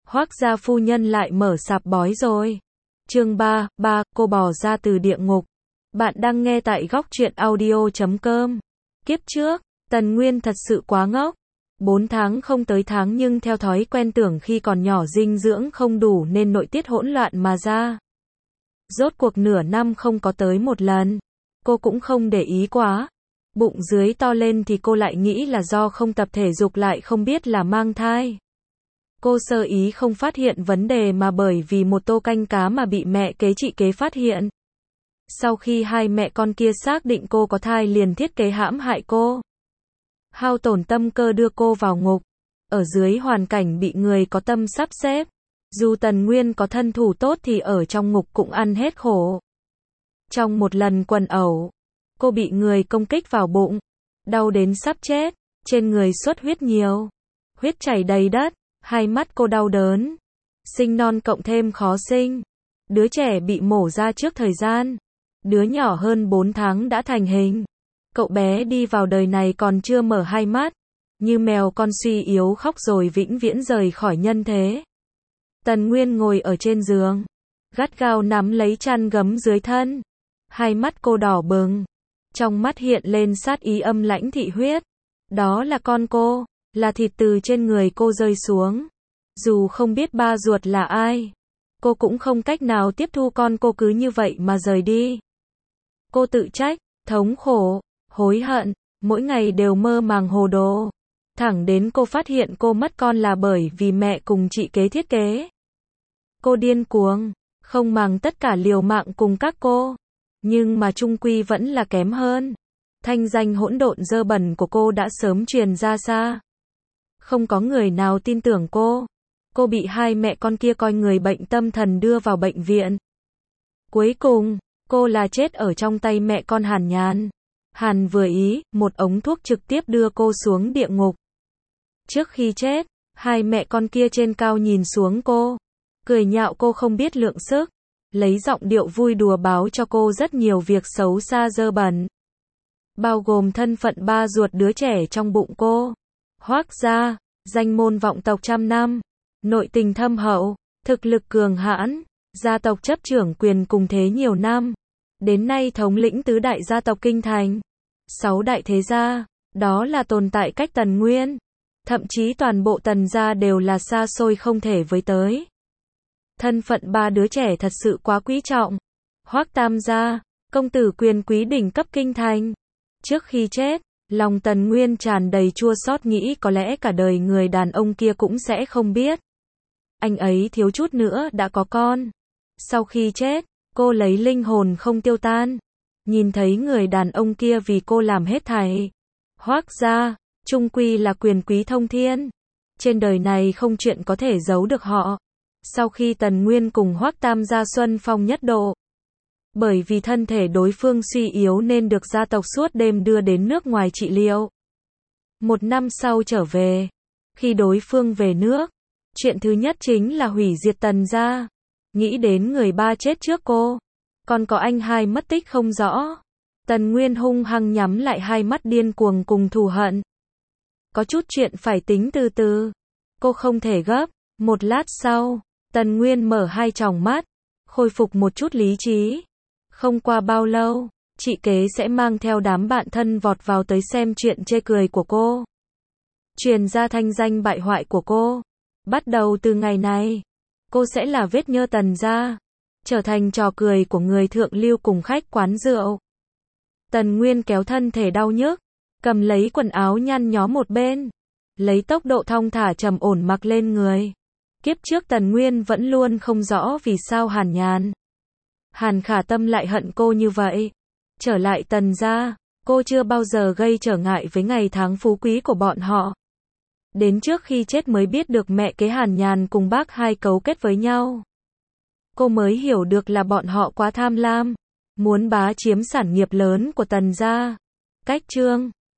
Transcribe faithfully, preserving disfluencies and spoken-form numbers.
Hoác gia phu nhân lại mở sạp bói rồi. Chương ba, ba, cô bò ra từ địa ngục. Bạn đang nghe tại góc truyện audio chấm com. Kiếp trước, Tần Nguyên thật sự quá ngốc. Bốn tháng không tới tháng nhưng theo thói quen tưởng khi còn nhỏ dinh dưỡng không đủ nên nội tiết hỗn loạn mà ra. Rốt cuộc nửa năm không có tới một lần. Cô cũng không để ý quá. Bụng dưới to lên thì cô lại nghĩ là do không tập thể dục lại không biết là mang thai. Cô sơ ý không phát hiện vấn đề mà bởi vì một tô canh cá mà bị mẹ kế chị kế phát hiện. Sau khi hai mẹ con kia xác định cô có thai liền thiết kế hãm hại cô. Hao tổn tâm cơ đưa cô vào ngục. Ở dưới hoàn cảnh bị người có tâm sắp xếp. Dù Tần Nguyên có thân thủ tốt thì ở trong ngục cũng ăn hết khổ. Trong một lần quần ẩu, cô bị người công kích vào bụng. Đau đến sắp chết, trên người xuất huyết nhiều. Huyết chảy đầy đất, hai mắt cô đau đớn. Sinh non cộng thêm khó sinh. Đứa trẻ bị mổ ra trước thời gian. Đứa nhỏ hơn bốn tháng đã thành hình. Cậu bé đi vào đời này còn chưa mở hai mắt. Như mèo con suy yếu khóc rồi vĩnh viễn rời khỏi nhân thế. Tần Nguyên ngồi ở trên giường. Gắt gao nắm lấy chăn gấm dưới thân. Hai mắt cô đỏ bừng. Trong mắt hiện lên sát ý âm lãnh thị huyết. Đó là con cô. Là thịt từ trên người cô rơi xuống. Dù không biết ba ruột là ai. Cô cũng không cách nào tiếp thu con cô cứ như vậy mà rời đi. Cô tự trách, thống khổ, hối hận. Mỗi ngày đều mơ màng hồ đồ. Thẳng đến cô phát hiện cô mất con là bởi vì mẹ cùng chị kế thiết kế. Cô điên cuồng. Không màng tất cả liều mạng cùng các cô. Nhưng mà chung quy vẫn là kém hơn. Thanh danh hỗn độn dơ bẩn của cô đã sớm truyền ra xa. Không có người nào tin tưởng cô. Cô bị hai mẹ con kia coi người bệnh tâm thần đưa vào bệnh viện. Cuối cùng, cô là chết ở trong tay mẹ con Hàn Nhàn. Hàn vừa ý, một ống thuốc trực tiếp đưa cô xuống địa ngục. Trước khi chết, hai mẹ con kia trên cao nhìn xuống cô. Cười nhạo cô không biết lượng sức. Lấy giọng điệu vui đùa báo cho cô rất nhiều việc xấu xa dơ bẩn. Bao gồm thân phận ba ruột đứa trẻ trong bụng cô. Hoác gia, danh môn vọng tộc trăm năm. Nội tình thâm hậu, thực lực cường hãn. Gia tộc chấp trưởng quyền cùng thế nhiều năm. Đến nay thống lĩnh tứ đại gia tộc kinh thành. Sáu đại thế gia, đó là tồn tại cách Tần Nguyên. Thậm chí toàn bộ Tần gia đều là xa xôi không thể với tới. Thân phận ba đứa trẻ thật sự quá quý trọng. Hoác Tam gia, công tử quyền quý đỉnh cấp kinh thành. Trước khi chết, lòng Tần Nguyên tràn đầy chua xót nghĩ có lẽ cả đời người đàn ông kia cũng sẽ không biết. Anh ấy thiếu chút nữa đã có con. Sau khi chết, cô lấy linh hồn không tiêu tan. Nhìn thấy người đàn ông kia vì cô làm hết thảy. Hoác gia, chung quy là quyền quý thông thiên. Trên đời này không chuyện có thể giấu được họ. Sau khi Tần Nguyên cùng Hoác Tam gia xuân phong nhất độ. Bởi vì thân thể đối phương suy yếu nên được gia tộc suốt đêm đưa đến nước ngoài trị liệu. Một năm sau trở về. Khi đối phương về nước, chuyện thứ nhất chính là hủy diệt Tần gia. Nghĩ đến người ba chết trước cô. Còn có anh hai mất tích không rõ. Tần Nguyên hung hăng nhắm lại hai mắt điên cuồng cùng thù hận. Có chút chuyện phải tính từ từ. Cô không thể gấp. Một lát sau, Tần Nguyên mở hai tròng mắt. Khôi phục một chút lý trí. Không qua bao lâu, chị kế sẽ mang theo đám bạn thân vọt vào tới xem chuyện chê cười của cô. Truyền ra thanh danh bại hoại của cô. Bắt đầu từ ngày này, cô sẽ là vết nhơ Tần gia. Trở thành trò cười của người thượng lưu cùng khách quán rượu. Tần Nguyên kéo thân thể đau nhức. Cầm lấy quần áo nhăn nhó một bên. Lấy tốc độ thong thả trầm ổn mặc lên người. Kiếp trước Tần Nguyên vẫn luôn không rõ vì sao Hàn Nhàn. Hàn Khả Tâm lại hận cô như vậy. Trở lại Tần gia, cô chưa bao giờ gây trở ngại với ngày tháng phú quý của bọn họ. Đến trước khi chết mới biết được mẹ kế Hàn Nhàn cùng bác hai cấu kết với nhau. Cô mới hiểu được là bọn họ quá tham lam. Muốn bá chiếm sản nghiệp lớn của Tần gia. Cách chương